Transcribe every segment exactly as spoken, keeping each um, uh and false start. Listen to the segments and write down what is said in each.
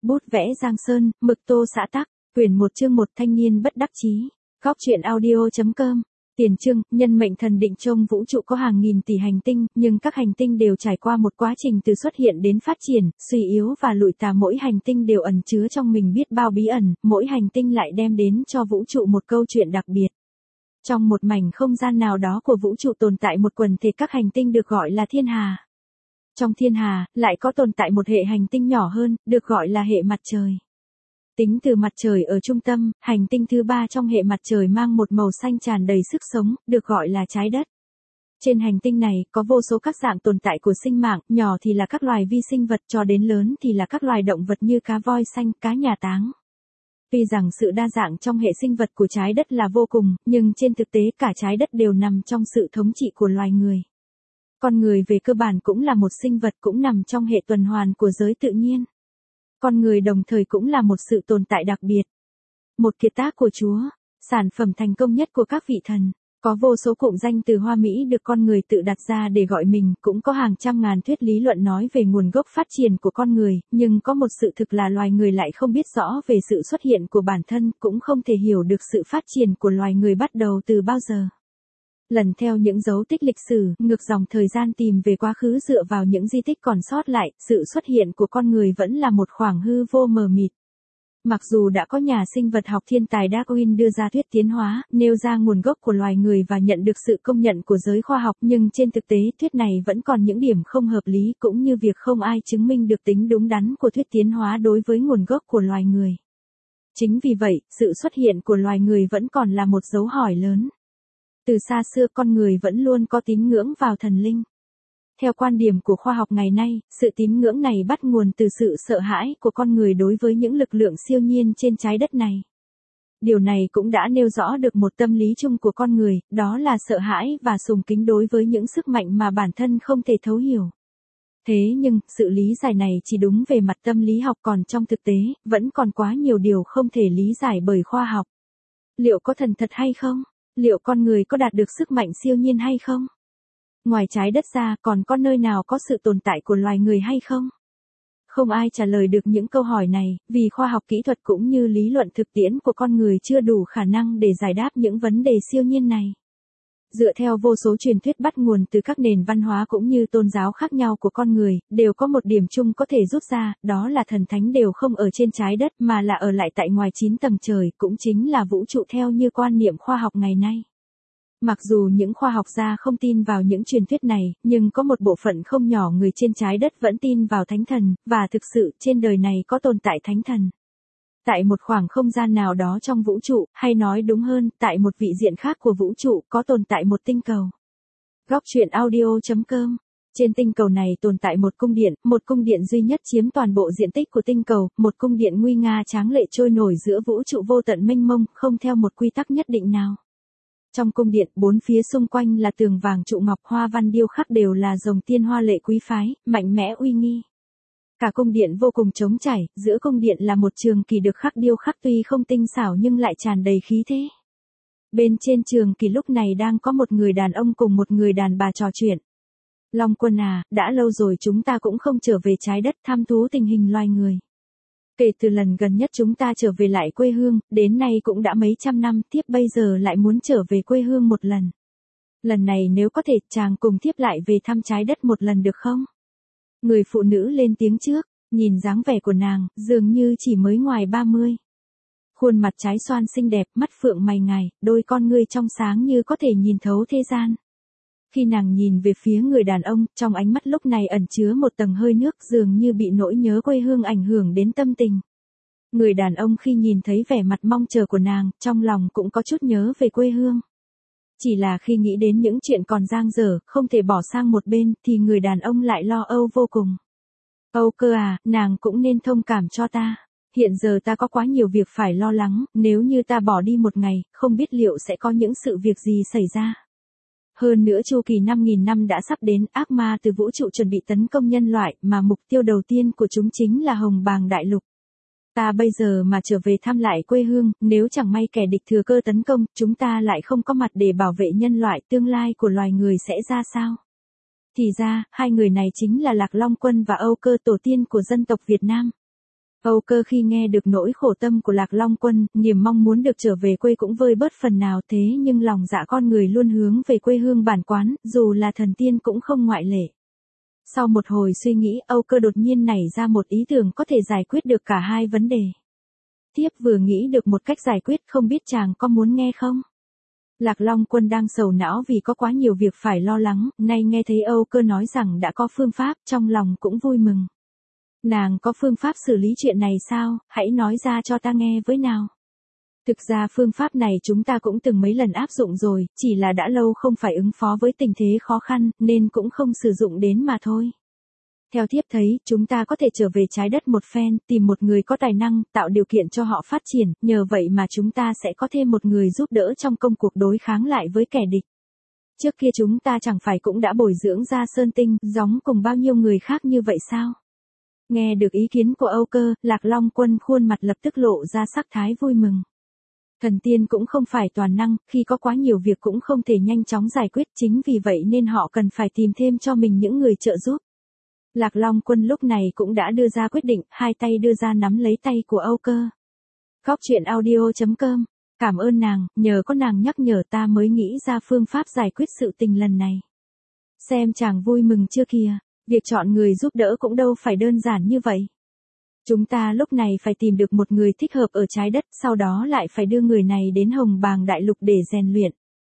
Bút vẽ Giang Sơn, mực tô xã tắc, quyển một chương một thanh niên bất đắc chí. Góc truyện audio chấm com. Tiền chương, nhân mệnh thần định trong vũ trụ có hàng nghìn tỷ hành tinh, nhưng các hành tinh đều trải qua một quá trình từ xuất hiện đến phát triển, suy yếu và lụi tà, mỗi hành tinh đều ẩn chứa trong mình biết bao bí ẩn, mỗi hành tinh lại đem đến cho vũ trụ một câu chuyện đặc biệt. Trong một mảnh không gian nào đó của vũ trụ tồn tại một quần thể các hành tinh được gọi là thiên hà. Trong thiên hà, lại có tồn tại một hệ hành tinh nhỏ hơn, được gọi là hệ mặt trời. Tính từ mặt trời ở trung tâm, hành tinh thứ ba trong hệ mặt trời mang một màu xanh tràn đầy sức sống, được gọi là trái đất. Trên hành tinh này, có vô số các dạng tồn tại của sinh mạng, nhỏ thì là các loài vi sinh vật, cho đến lớn thì là các loài động vật như cá voi xanh, cá nhà táng. Tuy rằng sự đa dạng trong hệ sinh vật của trái đất là vô cùng, nhưng trên thực tế cả trái đất đều nằm trong sự thống trị của loài người. Con người về cơ bản cũng là một sinh vật, cũng nằm trong hệ tuần hoàn của giới tự nhiên. Con người đồng thời cũng là một sự tồn tại đặc biệt. Một kiệt tác của Chúa, sản phẩm thành công nhất của các vị thần. Có vô số cụm danh từ hoa mỹ được con người tự đặt ra để gọi mình, cũng có hàng trăm ngàn thuyết lý luận nói về nguồn gốc phát triển của con người, nhưng có một sự thực là loài người lại không biết rõ về sự xuất hiện của bản thân, cũng không thể hiểu được sự phát triển của loài người bắt đầu từ bao giờ. Lần theo những dấu tích lịch sử, ngược dòng thời gian tìm về quá khứ dựa vào những di tích còn sót lại, sự xuất hiện của con người vẫn là một khoảng hư vô mờ mịt. Mặc dù đã có nhà sinh vật học thiên tài Darwin đưa ra thuyết tiến hóa, nêu ra nguồn gốc của loài người và nhận được sự công nhận của giới khoa học, nhưng trên thực tế thuyết này vẫn còn những điểm không hợp lý, cũng như việc không ai chứng minh được tính đúng đắn của thuyết tiến hóa đối với nguồn gốc của loài người. Chính vì vậy, sự xuất hiện của loài người vẫn còn là một dấu hỏi lớn. Từ xa xưa con người vẫn luôn có tín ngưỡng vào thần linh. Theo quan điểm của khoa học ngày nay, sự tín ngưỡng này bắt nguồn từ sự sợ hãi của con người đối với những lực lượng siêu nhiên trên trái đất này. Điều này cũng đã nêu rõ được một tâm lý chung của con người, đó là sợ hãi và sùng kính đối với những sức mạnh mà bản thân không thể thấu hiểu. Thế nhưng, sự lý giải này chỉ đúng về mặt tâm lý học, còn trong thực tế, vẫn còn quá nhiều điều không thể lý giải bởi khoa học. Liệu có thần thật hay không? Liệu con người có đạt được sức mạnh siêu nhiên hay không? Ngoài trái đất ra còn có nơi nào có sự tồn tại của loài người hay không? Không ai trả lời được những câu hỏi này, vì khoa học kỹ thuật cũng như lý luận thực tiễn của con người chưa đủ khả năng để giải đáp những vấn đề siêu nhiên này. Dựa theo vô số truyền thuyết bắt nguồn từ các nền văn hóa cũng như tôn giáo khác nhau của con người, đều có một điểm chung có thể rút ra, đó là thần thánh đều không ở trên trái đất mà là ở lại tại ngoài chín tầng trời, cũng chính là vũ trụ theo như quan niệm khoa học ngày nay. Mặc dù những khoa học gia không tin vào những truyền thuyết này, nhưng có một bộ phận không nhỏ người trên trái đất vẫn tin vào thánh thần, và thực sự trên đời này có tồn tại thánh thần. Tại một khoảng không gian nào đó trong vũ trụ, hay nói đúng hơn, tại một vị diện khác của vũ trụ, có tồn tại một tinh cầu. Góc truyện audio chấm com. Trên tinh cầu này tồn tại một cung điện, một cung điện duy nhất chiếm toàn bộ diện tích của tinh cầu, một cung điện nguy nga tráng lệ trôi nổi giữa vũ trụ vô tận mênh mông, không theo một quy tắc nhất định nào. Trong cung điện, bốn phía xung quanh là tường vàng trụ ngọc, hoa văn điêu khắc đều là rồng tiên hoa lệ quý phái, mạnh mẽ uy nghi. Cả cung điện vô cùng trống trải, giữa cung điện là một trường kỳ được khắc điêu khắc tuy không tinh xảo nhưng lại tràn đầy khí thế. Bên trên trường kỳ lúc này đang có một người đàn ông cùng một người đàn bà trò chuyện. Long Quân à, đã lâu rồi chúng ta cũng không trở về trái đất thăm thú tình hình loài người. Kể từ lần gần nhất chúng ta trở về lại quê hương, đến nay cũng đã mấy trăm năm, thiếp bây giờ lại muốn trở về quê hương một lần. Lần này nếu có thể, chàng cùng thiếp lại về thăm trái đất một lần được không? Người phụ nữ lên tiếng trước, nhìn dáng vẻ của nàng, dường như chỉ mới ngoài ba mươi. Khuôn mặt trái xoan xinh đẹp, mắt phượng mày ngài, đôi con ngươi trong sáng như có thể nhìn thấu thế gian. Khi nàng nhìn về phía người đàn ông, trong ánh mắt lúc này ẩn chứa một tầng hơi nước, dường như bị nỗi nhớ quê hương ảnh hưởng đến tâm tình. Người đàn ông khi nhìn thấy vẻ mặt mong chờ của nàng, trong lòng cũng có chút nhớ về quê hương. Chỉ là khi nghĩ đến những chuyện còn dang dở, không thể bỏ sang một bên, thì người đàn ông lại lo âu vô cùng. Âu Cơ à, nàng cũng nên thông cảm cho ta. Hiện giờ ta có quá nhiều việc phải lo lắng, nếu như ta bỏ đi một ngày, không biết liệu sẽ có những sự việc gì xảy ra. Hơn nữa chu kỳ năm nghìn năm đã sắp đến, ác ma từ vũ trụ chuẩn bị tấn công nhân loại, mà mục tiêu đầu tiên của chúng chính là Hồng Bàng Đại Lục. Ta bây giờ mà trở về thăm lại quê hương, nếu chẳng may kẻ địch thừa cơ tấn công, chúng ta lại không có mặt để bảo vệ nhân loại, tương lai của loài người sẽ ra sao? Thì ra, hai người này chính là Lạc Long Quân và Âu Cơ, tổ tiên của dân tộc Việt Nam. Âu Cơ khi nghe được nỗi khổ tâm của Lạc Long Quân, niềm mong muốn được trở về quê cũng vơi bớt phần nào, thế nhưng lòng dạ con người luôn hướng về quê hương bản quán, dù là thần tiên cũng không ngoại lệ. Sau một hồi suy nghĩ, Âu Cơ đột nhiên nảy ra một ý tưởng có thể giải quyết được cả hai vấn đề. Thiếp vừa nghĩ được một cách giải quyết, không biết chàng có muốn nghe không? Lạc Long Quân đang sầu não vì có quá nhiều việc phải lo lắng, nay nghe thấy Âu Cơ nói rằng đã có phương pháp, trong lòng cũng vui mừng. Nàng có phương pháp xử lý chuyện này sao, hãy nói ra cho ta nghe với nào. Thực ra phương pháp này chúng ta cũng từng mấy lần áp dụng rồi, chỉ là đã lâu không phải ứng phó với tình thế khó khăn, nên cũng không sử dụng đến mà thôi. Theo thiếp thấy, chúng ta có thể trở về trái đất một phen, tìm một người có tài năng, tạo điều kiện cho họ phát triển, nhờ vậy mà chúng ta sẽ có thêm một người giúp đỡ trong công cuộc đối kháng lại với kẻ địch. Trước kia chúng ta chẳng phải cũng đã bồi dưỡng ra Sơn Tinh, giống cùng bao nhiêu người khác như vậy sao? Nghe được ý kiến của Âu Cơ, Lạc Long Quân khuôn mặt lập tức lộ ra sắc thái vui mừng. Thần tiên cũng không phải toàn năng, khi có quá nhiều việc cũng không thể nhanh chóng giải quyết, chính vì vậy nên họ cần phải tìm thêm cho mình những người trợ giúp. Lạc Long Quân lúc này cũng đã đưa ra quyết định, hai tay đưa ra nắm lấy tay của Âu Cơ. Góc truyện audio chấm com. Cảm ơn nàng, nhờ có nàng nhắc nhở ta mới nghĩ ra phương pháp giải quyết sự tình lần này. Xem chàng vui mừng chưa kìa, việc chọn người giúp đỡ cũng đâu phải đơn giản như vậy. Chúng ta lúc này phải tìm được một người thích hợp ở trái đất, sau đó lại phải đưa người này đến Hồng Bàng Đại Lục để rèn luyện.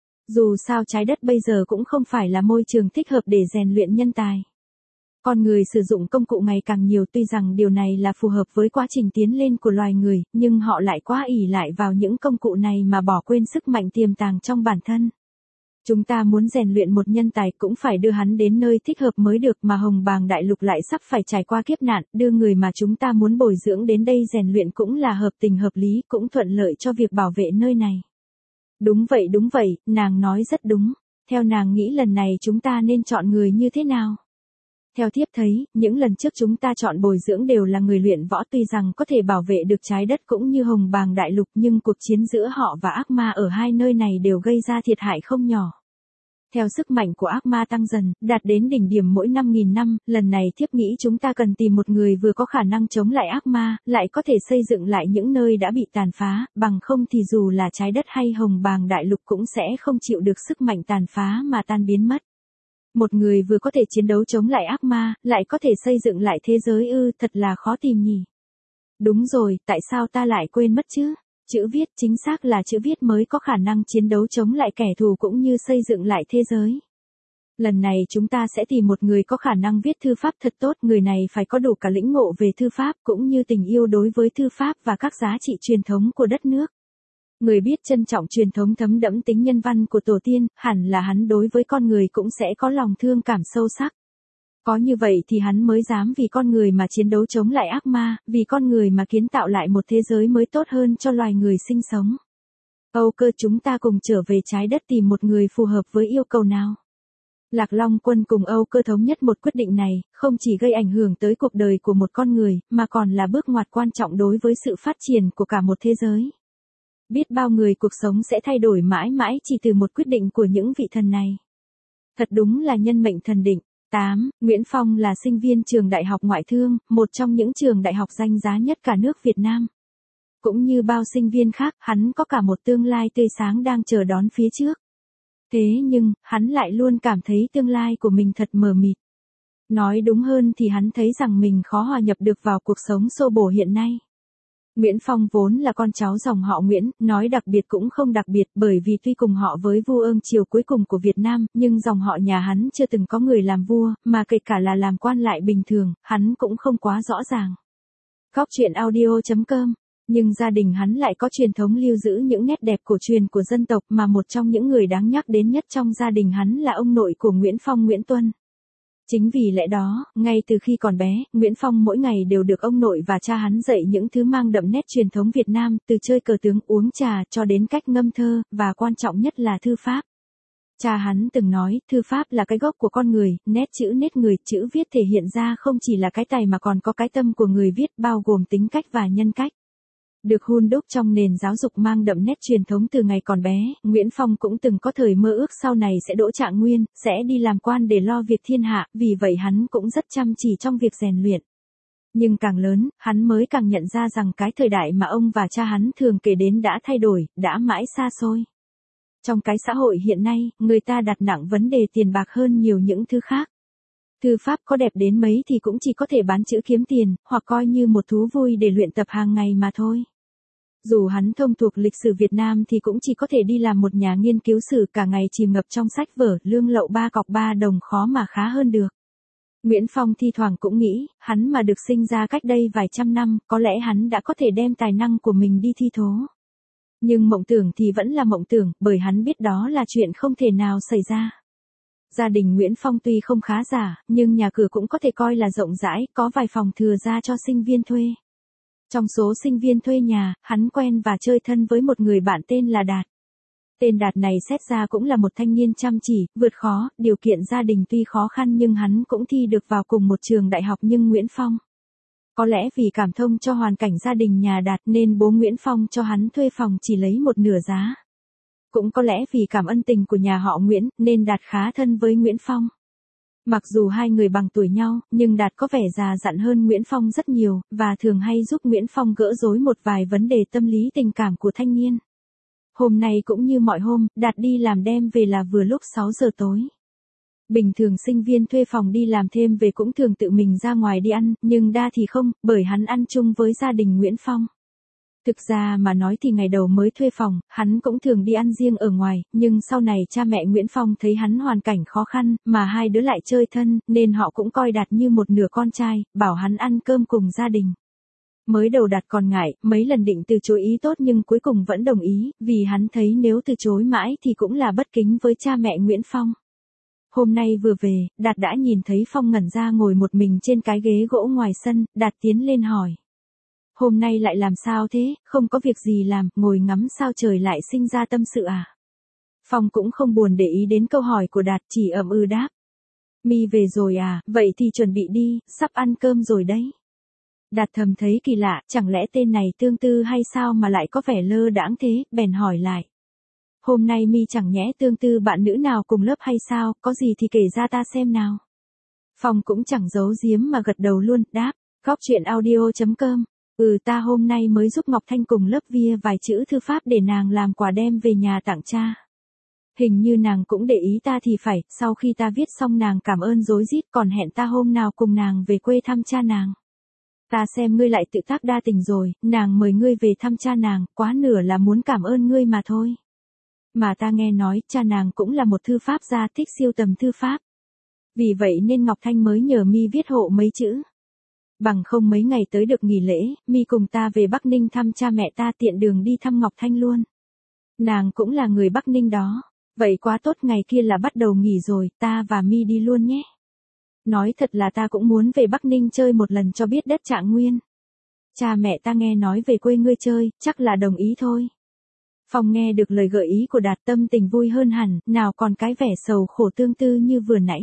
Dù sao trái đất bây giờ cũng không phải là môi trường thích hợp để rèn luyện nhân tài. Con người sử dụng công cụ ngày càng nhiều, tuy rằng điều này là phù hợp với quá trình tiến lên của loài người, nhưng họ lại quá ỷ lại vào những công cụ này mà bỏ quên sức mạnh tiềm tàng trong bản thân. Chúng ta muốn rèn luyện một nhân tài cũng phải đưa hắn đến nơi thích hợp mới được, mà Hồng Bàng Đại Lục lại sắp phải trải qua kiếp nạn, đưa người mà chúng ta muốn bồi dưỡng đến đây rèn luyện cũng là hợp tình hợp lý, cũng thuận lợi cho việc bảo vệ nơi này. Đúng vậy đúng vậy, nàng nói rất đúng. Theo nàng nghĩ lần này chúng ta nên chọn người như thế nào? Theo thiếp thấy, những lần trước chúng ta chọn bồi dưỡng đều là người luyện võ, tuy rằng có thể bảo vệ được trái đất cũng như Hồng Bàng Đại Lục, nhưng cuộc chiến giữa họ và ác ma ở hai nơi này đều gây ra thiệt hại không nhỏ. Theo sức mạnh của ác ma tăng dần, đạt đến đỉnh điểm mỗi năm nghìn năm, lần này thiếp nghĩ chúng ta cần tìm một người vừa có khả năng chống lại ác ma, lại có thể xây dựng lại những nơi đã bị tàn phá, bằng không thì dù là trái đất hay Hồng Bàng Đại Lục cũng sẽ không chịu được sức mạnh tàn phá mà tan biến mất. Một người vừa có thể chiến đấu chống lại ác ma, lại có thể xây dựng lại thế giới ư, thật là khó tìm nhỉ. Đúng rồi, tại sao ta lại quên mất chứ? Chữ viết, chính xác là chữ viết mới có khả năng chiến đấu chống lại kẻ thù cũng như xây dựng lại thế giới. Lần này chúng ta sẽ tìm một người có khả năng viết thư pháp thật tốt, người này phải có đủ cả lĩnh ngộ về thư pháp cũng như tình yêu đối với thư pháp và các giá trị truyền thống của đất nước. Người biết trân trọng truyền thống thấm đẫm tính nhân văn của tổ tiên, hẳn là hắn đối với con người cũng sẽ có lòng thương cảm sâu sắc. Có như vậy thì hắn mới dám vì con người mà chiến đấu chống lại ác ma, vì con người mà kiến tạo lại một thế giới mới tốt hơn cho loài người sinh sống. Âu Cơ, chúng ta cùng trở về trái đất tìm một người phù hợp với yêu cầu nào. Lạc Long Quân cùng Âu Cơ thống nhất một quyết định này, không chỉ gây ảnh hưởng tới cuộc đời của một con người, mà còn là bước ngoặt quan trọng đối với sự phát triển của cả một thế giới. Biết bao người cuộc sống sẽ thay đổi mãi mãi chỉ từ một quyết định của những vị thần này. Thật đúng là nhân mệnh thần định. tám. Nguyễn Phong là sinh viên trường Đại học Ngoại thương, một trong những trường đại học danh giá nhất cả nước Việt Nam. Cũng như bao sinh viên khác, hắn có cả một tương lai tươi sáng đang chờ đón phía trước. Thế nhưng, hắn lại luôn cảm thấy tương lai của mình thật mờ mịt. Nói đúng hơn thì hắn thấy rằng mình khó hòa nhập được vào cuộc sống xô bồ hiện nay. Nguyễn Phong vốn là con cháu dòng họ Nguyễn, nói đặc biệt cũng không đặc biệt, bởi vì tuy cùng họ với vua Ưng triều cuối cùng của Việt Nam, nhưng dòng họ nhà hắn chưa từng có người làm vua, mà kể cả là làm quan lại bình thường, hắn cũng không quá rõ ràng. Góc truyện audio chấm com. Nhưng gia đình hắn lại có truyền thống lưu giữ những nét đẹp cổ truyền của dân tộc, mà một trong những người đáng nhắc đến nhất trong gia đình hắn là ông nội của Nguyễn Phong, Nguyễn Tuân. Chính vì lẽ đó, ngay từ khi còn bé, Nguyễn Phong mỗi ngày đều được ông nội và cha hắn dạy những thứ mang đậm nét truyền thống Việt Nam, từ chơi cờ tướng, uống trà, cho đến cách ngâm thơ, và quan trọng nhất là thư pháp. Cha hắn từng nói, thư pháp là cái gốc của con người, nét chữ nét người, chữ viết thể hiện ra không chỉ là cái tài mà còn có cái tâm của người viết, bao gồm tính cách và nhân cách. Được hun đúc trong nền giáo dục mang đậm nét truyền thống từ ngày còn bé, Nguyễn Phong cũng từng có thời mơ ước sau này sẽ đỗ trạng nguyên, sẽ đi làm quan để lo việc thiên hạ, vì vậy hắn cũng rất chăm chỉ trong việc rèn luyện. Nhưng càng lớn, hắn mới càng nhận ra rằng cái thời đại mà ông và cha hắn thường kể đến đã thay đổi, đã mãi xa xôi. Trong cái xã hội hiện nay, người ta đặt nặng vấn đề tiền bạc hơn nhiều những thứ khác. Thư pháp có đẹp đến mấy thì cũng chỉ có thể bán chữ kiếm tiền, hoặc coi như một thú vui để luyện tập hàng ngày mà thôi. Dù hắn thông thuộc lịch sử Việt Nam thì cũng chỉ có thể đi làm một nhà nghiên cứu sử cả ngày chìm ngập trong sách vở, lương lậu ba cọc ba đồng khó mà khá hơn được. Nguyễn Phong thi thoảng cũng nghĩ, hắn mà được sinh ra cách đây vài trăm năm, có lẽ hắn đã có thể đem tài năng của mình đi thi thố. Nhưng mộng tưởng thì vẫn là mộng tưởng, bởi hắn biết đó là chuyện không thể nào xảy ra. Gia đình Nguyễn Phong tuy không khá giả, nhưng nhà cửa cũng có thể coi là rộng rãi, có vài phòng thừa ra cho sinh viên thuê. Trong số sinh viên thuê nhà, hắn quen và chơi thân với một người bạn tên là Đạt. Tên Đạt này xét ra cũng là một thanh niên chăm chỉ, vượt khó, điều kiện gia đình tuy khó khăn nhưng hắn cũng thi được vào cùng một trường đại học nhưng Nguyễn Phong. Có lẽ vì cảm thông cho hoàn cảnh gia đình nhà Đạt nên bố Nguyễn Phong cho hắn thuê phòng chỉ lấy một nửa giá. Cũng có lẽ vì cảm ơn tình của nhà họ Nguyễn nên Đạt khá thân với Nguyễn Phong. Mặc dù hai người bằng tuổi nhau, nhưng Đạt có vẻ già dặn hơn Nguyễn Phong rất nhiều, và thường hay giúp Nguyễn Phong gỡ rối một vài vấn đề tâm lý tình cảm của thanh niên. Hôm nay cũng như mọi hôm, Đạt đi làm đêm về là vừa lúc sáu giờ tối. Bình thường sinh viên thuê phòng đi làm thêm về cũng thường tự mình ra ngoài đi ăn, nhưng đa thì không, bởi hắn ăn chung với gia đình Nguyễn Phong. Thực ra mà nói thì ngày đầu mới thuê phòng, hắn cũng thường đi ăn riêng ở ngoài, nhưng sau này cha mẹ Nguyễn Phong thấy hắn hoàn cảnh khó khăn, mà hai đứa lại chơi thân, nên họ cũng coi Đạt như một nửa con trai, bảo hắn ăn cơm cùng gia đình. Mới đầu Đạt còn ngại, mấy lần định từ chối ý tốt nhưng cuối cùng vẫn đồng ý, vì hắn thấy nếu từ chối mãi thì cũng là bất kính với cha mẹ Nguyễn Phong. Hôm nay vừa về, Đạt đã nhìn thấy Phong ngẩn ra ngồi một mình trên cái ghế gỗ ngoài sân, Đạt tiến lên hỏi. Hôm nay lại làm sao thế, không có việc gì làm, ngồi ngắm sao trời lại sinh ra tâm sự à? Phong cũng không buồn để ý đến câu hỏi của Đạt, chỉ ậm ừ đáp. Mi về rồi à, vậy thì chuẩn bị đi, sắp ăn cơm rồi đấy. Đạt thầm thấy kỳ lạ, chẳng lẽ tên này tương tư hay sao mà lại có vẻ lơ đãng thế, bèn hỏi lại. Hôm nay Mi chẳng nhẽ tương tư bạn nữ nào cùng lớp hay sao, có gì thì kể ra ta xem nào. Phong cũng chẳng giấu giếm mà gật đầu luôn, đáp, Góc truyện audio chấm com. Ừ ta hôm nay mới giúp Ngọc Thanh cùng lớp via vài chữ thư pháp để nàng làm quà đem về nhà tặng cha. Hình như nàng cũng để ý ta thì phải, sau khi ta viết xong nàng cảm ơn rối rít còn hẹn ta hôm nào cùng nàng về quê thăm cha nàng. Ta xem ngươi lại tự tác đa tình rồi, nàng mời ngươi về thăm cha nàng, quá nửa là muốn cảm ơn ngươi mà thôi. Mà ta nghe nói, cha nàng cũng là một thư pháp gia thích siêu tầm thư pháp. Vì vậy nên Ngọc Thanh mới nhờ Mi viết hộ mấy chữ. Bằng không mấy ngày tới được nghỉ lễ, Mi cùng ta về Bắc Ninh thăm cha mẹ ta tiện đường đi thăm Ngọc Thanh luôn. Nàng cũng là người Bắc Ninh đó. Vậy quá tốt, ngày kia là bắt đầu nghỉ rồi, ta và Mi đi luôn nhé. Nói thật là ta cũng muốn về Bắc Ninh chơi một lần cho biết đất Trạng Nguyên. Cha mẹ ta nghe nói về quê ngươi chơi, chắc là đồng ý thôi. Phong nghe được lời gợi ý của Đạt tâm tình vui hơn hẳn, nào còn cái vẻ sầu khổ tương tư như vừa nãy.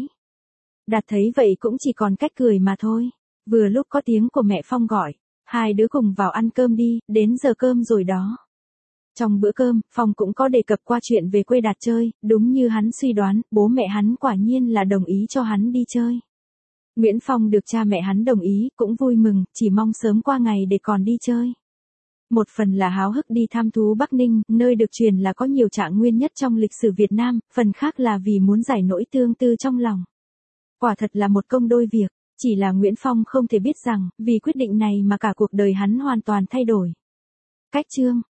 Đạt thấy vậy cũng chỉ còn cách cười mà thôi. Vừa lúc có tiếng của mẹ Phong gọi, hai đứa cùng vào ăn cơm đi, đến giờ cơm rồi đó. Trong bữa cơm, Phong cũng có đề cập qua chuyện về quê Đạt chơi, đúng như hắn suy đoán, bố mẹ hắn quả nhiên là đồng ý cho hắn đi chơi. Nguyễn Phong được cha mẹ hắn đồng ý, cũng vui mừng, chỉ mong sớm qua ngày để còn đi chơi. Một phần là háo hức đi thăm thú Bắc Ninh, nơi được truyền là có nhiều Trạng Nguyên nhất trong lịch sử Việt Nam, phần khác là vì muốn giải nỗi tương tư trong lòng. Quả thật là một công đôi việc, chỉ là Nguyễn Phong không thể biết rằng, vì quyết định này mà cả cuộc đời hắn hoàn toàn thay đổi. Cách chương